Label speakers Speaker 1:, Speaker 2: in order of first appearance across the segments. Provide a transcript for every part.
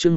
Speaker 1: chương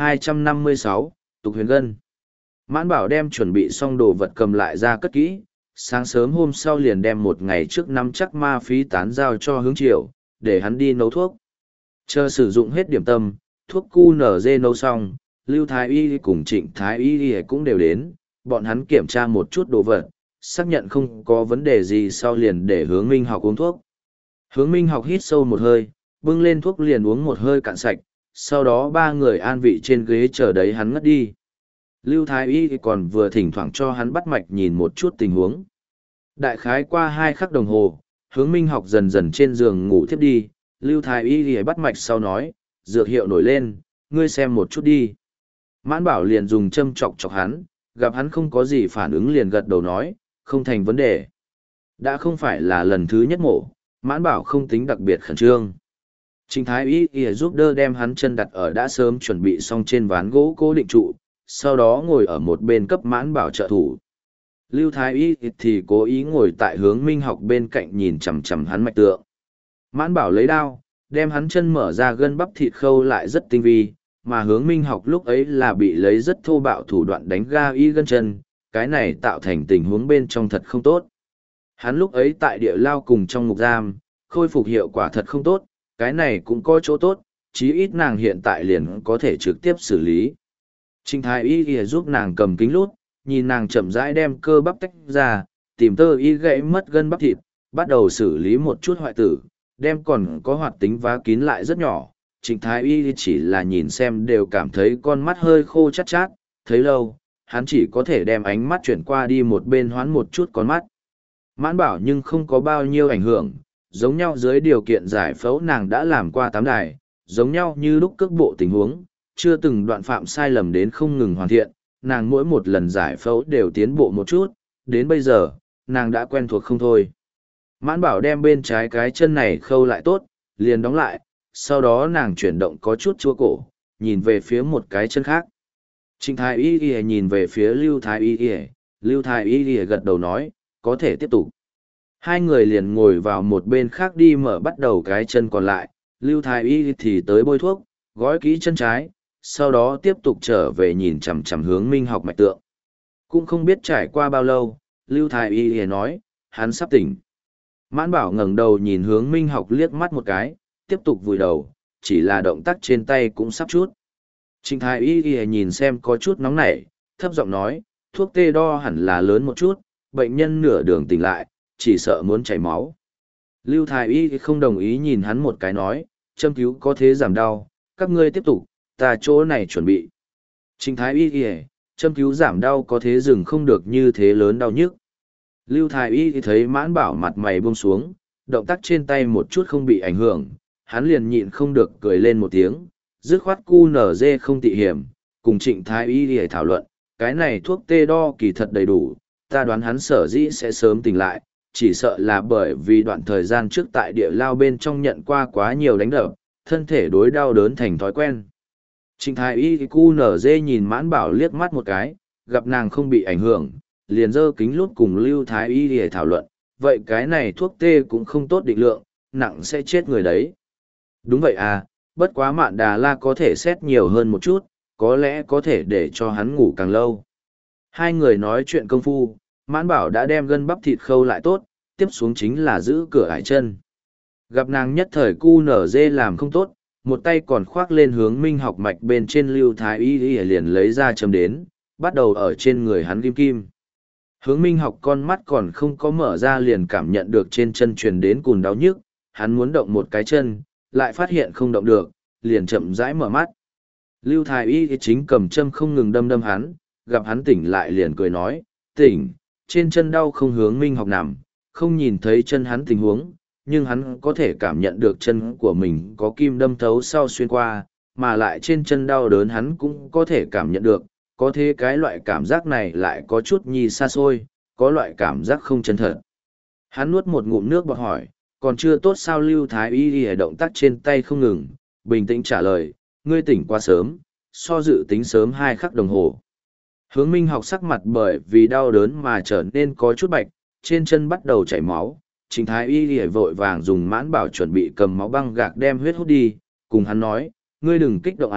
Speaker 1: 1256, Tục Huyền Gân. Mãn Bảo đem chuẩn bị xong đồ vật cầm lại ra cất kỹ, sáng sớm hôm sau liền đem một ngày trước nắm chắc ma phí tán giao cho Hướng Triều, để hắn đi nấu thuốc. Chờ sử dụng hết điểm tâm, thuốc QNZ nấu xong, Lưu Thái Y cùng Trịnh Thái Y cũng đều đến, bọn hắn kiểm tra một chút đồ vật, xác nhận không có vấn đề gì sau liền để Hướng Minh Học uống thuốc. Hướng Minh Học hít sâu một hơi, bưng lên thuốc liền uống một hơi cạn sạch, sau đó ba người an vị trên ghế chờ đấy hắn ngất đi. Lưu Thái Y còn vừa thỉnh thoảng cho hắn bắt mạch nhìn một chút tình huống. Đại khái qua 2 khắc đồng hồ, Hướng Minh Học dần dần trên giường ngủ thiếp đi, Lưu Thái Y bắt mạch sau nói, dược hiệu nổi lên, ngươi xem một chút đi. Mãn Bảo liền dùng châm chọc chọc hắn, gặp hắn không có gì phản ứng liền gật đầu nói, không thành vấn đề. Đã không phải là lần thứ nhất mổ, Mãn Bảo không tính đặc biệt khẩn trương. Trịnh Thái Y giúp đỡ đem hắn chân đặt ở đã sớm chuẩn bị xong trên ván gỗ cố định trụ, sau đó ngồi ở một bên cấp Mãn Bảo trợ thủ. Lưu Thái Y thì cố ý ngồi tại Hướng Minh Học bên cạnh nhìn chằm chằm hắn mạch tượng. Mãn Bảo lấy đao, đem hắn chân mở ra gân bắp thịt khâu lại rất tinh vi, mà Hướng Minh Học lúc ấy là bị lấy rất thô bạo thủ đoạn đánh ga y gân chân, cái này tạo thành tình huống bên trong thật không tốt. Hắn lúc ấy tại địa lao cùng trong ngục giam, khôi phục hiệu quả thật không tốt, cái này cũng có chỗ tốt, chí ít nàng hiện tại liền có thể trực tiếp xử lý. Trịnh Thái Y giúp nàng cầm kính lút, nhìn nàng chậm rãi đem cơ bắp tách ra, tìm tơ y gãy mất gân bắp thịt, bắt đầu xử lý một chút hoại tử, đem còn có hoạt tính vá kín lại rất nhỏ. Trịnh Thái Y chỉ là nhìn xem đều cảm thấy con mắt hơi khô chát chát, thấy lâu, hắn chỉ có thể đem ánh mắt chuyển qua đi một bên hoán một chút con mắt. Mãn Bảo nhưng không có bao nhiêu ảnh hưởng, giống nhau dưới điều kiện giải phẫu nàng đã làm qua 8 đài, giống nhau như lúc cước bộ tình huống, chưa từng đoạn phạm sai lầm đến không ngừng hoàn thiện, nàng mỗi một lần giải phẫu đều tiến bộ một chút, đến bây giờ, nàng đã quen thuộc không thôi. Mãn Bảo đem bên trái cái chân này khâu lại tốt, liền đóng lại, sau đó nàng chuyển động có chút chua cổ, nhìn về phía một cái chân khác. Trịnh Thái Y nhìn về phía Lưu Thái Y, Lưu Thái Y gật đầu nói, có thể tiếp tục. Hai người liền ngồi vào một bên khác đi mở bắt đầu cái chân còn lại, Lưu Thái Y thì tới bôi thuốc, gói kỹ chân trái, sau đó tiếp tục trở về nhìn chằm chằm Hướng Minh Học mạch tượng. Cũng không biết trải qua bao lâu, Lưu Thái Y nói, hắn sắp tỉnh. Mãn Bảo ngẩng đầu nhìn Hướng Minh Học liếc mắt một cái, tiếp tục vùi đầu, chỉ là động tác trên tay cũng sắp chút. Trịnh Thái Y nhìn xem có chút nóng nảy, thấp giọng nói, thuốc tê đo hẳn là lớn một chút, bệnh nhân nửa đường tỉnh lại, chỉ sợ muốn chảy máu. Lưu Thái Y không đồng ý nhìn hắn một cái nói, châm cứu có thế giảm đau, các ngươi tiếp tục, ta chỗ này chuẩn bị. Trịnh Thái Y châm cứu giảm đau có thế dừng không được như thế lớn đau nhức. Lưu Thái Y thấy Mãn Bảo mặt mày buông xuống, động tác trên tay một chút không bị ảnh hưởng, hắn liền nhịn không được cười lên một tiếng, dứt khoát QNZ không tị hiểm, cùng Trịnh Thái Y để thảo luận, cái này thuốc tê đo kỳ thật đầy đủ, ta đoán hắn sở dĩ sẽ sớm tỉnh lại, chỉ sợ là bởi vì đoạn thời gian trước tại địa lao bên trong nhận qua quá nhiều đánh đập, thân thể đối đau đớn thành thói quen. Trịnh Thái Y QNZ nhìn Mãn Bảo liếc mắt một cái, gặp nàng không bị ảnh hưởng, liền giơ kính lút cùng Lưu Thái Y để thảo luận, vậy cái này thuốc tê cũng không tốt định lượng, nặng sẽ chết người đấy. Đúng vậy à, bất quá Mạn Đà La có thể xét nhiều hơn một chút, có lẽ có thể để cho hắn ngủ càng lâu. Hai người nói chuyện công phu, Mãn Bảo đã đem gân bắp thịt khâu lại tốt, tiếp xuống chính là giữ cửa ải chân. Gặp nàng nhất thời QNZ làm không tốt, một tay còn khoác lên Hướng Minh Học mạch bên trên Lưu Thái Y liền lấy ra châm đến, bắt đầu ở trên người hắn kim kim. Hướng Minh Học con mắt còn không có mở ra liền cảm nhận được trên chân truyền đến cùn đau nhức, hắn muốn động một cái chân, lại phát hiện không động được, liền chậm rãi mở mắt. Lưu Thái Y chính cầm châm không ngừng đâm đâm hắn, gặp hắn tỉnh lại liền cười nói, tỉnh, trên chân đau không. Hướng Minh Học nằm, không nhìn thấy chân hắn tình huống, nhưng hắn có thể cảm nhận được chân của mình có kim đâm thấu sau xuyên qua, mà lại trên chân đau đớn hắn cũng có thể cảm nhận được, có thế cái loại cảm giác này lại có chút nhi xa xôi, có loại cảm giác không chân thật. Hắn nuốt một ngụm nước bọt hỏi, còn chưa tốt sao? Lưu Thái Y động tác trên tay không ngừng, bình tĩnh trả lời, ngươi tỉnh quá sớm, so dự tính sớm 2 khắc đồng hồ. Hướng Minh Học sắc mặt bởi vì đau đớn mà trở nên có chút bạch, trên chân bắt đầu chảy máu. Trịnh Thái Y vội vàng dùng Mãn Bảo chuẩn bị cầm máu băng gạc đem huyết hút đi, cùng hắn nói, ngươi đừng kích động à,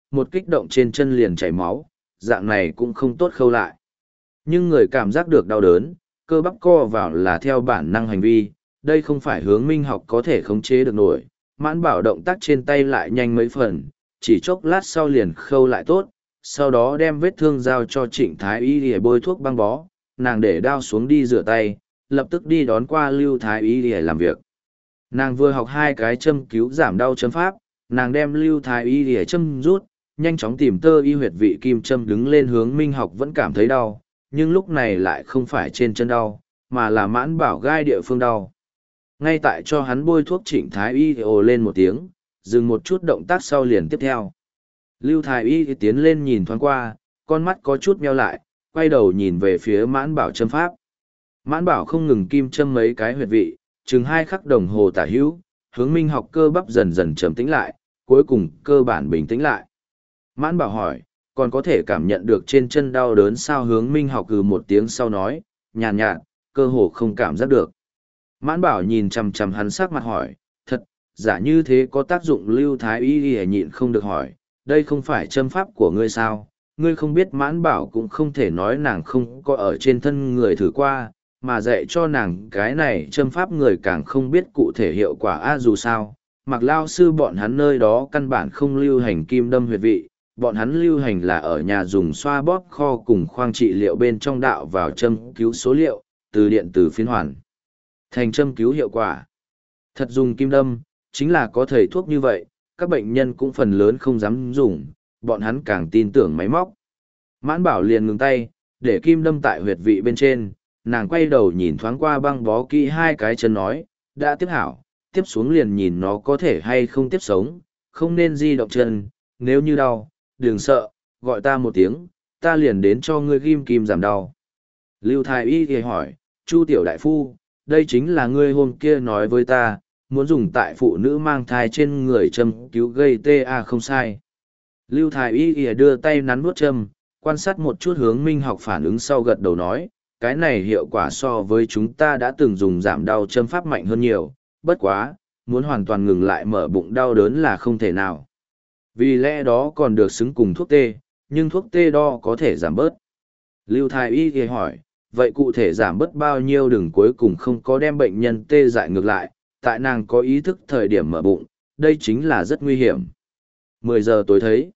Speaker 1: một kích động trên chân liền chảy máu, dạng này cũng không tốt khâu lại. Nhưng người cảm giác được đau đớn, cơ bắp co vào là theo bản năng hành vi, đây không phải Hướng Minh học có thể khống chế được nổi. Mãn Bảo động tác trên tay lại nhanh mấy phần, chỉ chốc lát sau liền khâu lại tốt, sau đó đem vết thương giao cho Trịnh Thái Y để bôi thuốc băng bó, nàng để đao xuống đi rửa tay, lập tức đi đón qua Lưu Thái Y để làm việc. Nàng vừa học 2 cái châm cứu giảm đau châm pháp, nàng đem Lưu Thái Y để châm rút, nhanh chóng tìm tơ y huyệt vị kim châm đứng lên. Hướng Minh học vẫn cảm thấy đau, nhưng lúc này lại không phải trên chân đau, mà là Mãn Bảo gai địa phương đau. Ngay tại cho hắn bôi thuốc, Trịnh Thái Y ồ lên một tiếng, dừng một chút động tác sau liền tiếp theo. Lưu Thái Y tiến lên nhìn thoáng qua, con mắt có chút meo lại, quay đầu nhìn về phía Mãn Bảo châm pháp. Mãn Bảo không ngừng kim châm mấy cái huyệt vị, chừng 2 khắc đồng hồ tả hữu, Hướng Minh học cơ bắp dần dần trầm tĩnh lại, cuối cùng cơ bản bình tĩnh lại. Mãn Bảo hỏi, còn có thể cảm nhận được trên chân đau đớn sao? Hướng Minh học một tiếng sau nói, nhàn nhạt, cơ hồ không cảm giác được. Mãn Bảo nhìn chằm chằm hắn sắc mặt hỏi, thật, giả như thế có tác dụng? Lưu Thái Y nhịn không được hỏi, đây không phải châm pháp của ngươi sao? Ngươi không biết? Mãn Bảo cũng không thể nói nàng không có ở trên thân người thử qua, mà dạy cho nàng cái này châm pháp người càng không biết cụ thể hiệu quả. Dù sao, Mạc lao sư bọn hắn nơi đó căn bản không lưu hành kim đâm huyệt vị, bọn hắn lưu hành là ở nhà dùng xoa bóp kho cùng khoang trị liệu bên trong đạo vào châm cứu số liệu, từ điện tử phiên hoàn thành châm cứu hiệu quả. Thật dùng kim đâm, chính là có thầy thuốc như vậy, các bệnh nhân cũng phần lớn không dám dùng, bọn hắn càng tin tưởng máy móc. Mãn Bảo liền ngừng tay, để kim đâm tại huyệt vị bên trên, nàng quay đầu nhìn thoáng qua băng bó kỹ 2 cái chân nói, đã tiếp hảo, tiếp xuống liền nhìn nó có thể hay không tiếp sống, không nên di động chân, nếu như đau, đừng sợ, gọi ta một tiếng, ta liền đến cho ngươi ghim kim giảm đau. Lưu Thái Y thì hỏi, Chu tiểu đại phu, đây chính là ngươi hôm kia nói với ta, muốn dùng tại phụ nữ mang thai trên người châm cứu gây tê không sai. Lưu Thái Y đưa tay nắn nuốt châm, quan sát một chút Hướng Minh học phản ứng sau gật đầu nói, cái này hiệu quả so với chúng ta đã từng dùng giảm đau châm pháp mạnh hơn nhiều, bất quá, muốn hoàn toàn ngừng lại mở bụng đau đớn là không thể nào. Vì lẽ đó còn được xứng cùng thuốc tê, nhưng thuốc tê đo có thể giảm bớt. Lưu Thái Y thì hỏi, vậy cụ thể giảm bớt bao nhiêu? Đừng cuối cùng không có đem bệnh nhân tê dại ngược lại, tại nàng có ý thức thời điểm mở bụng, đây chính là rất nguy hiểm. 10 giờ tối thấy.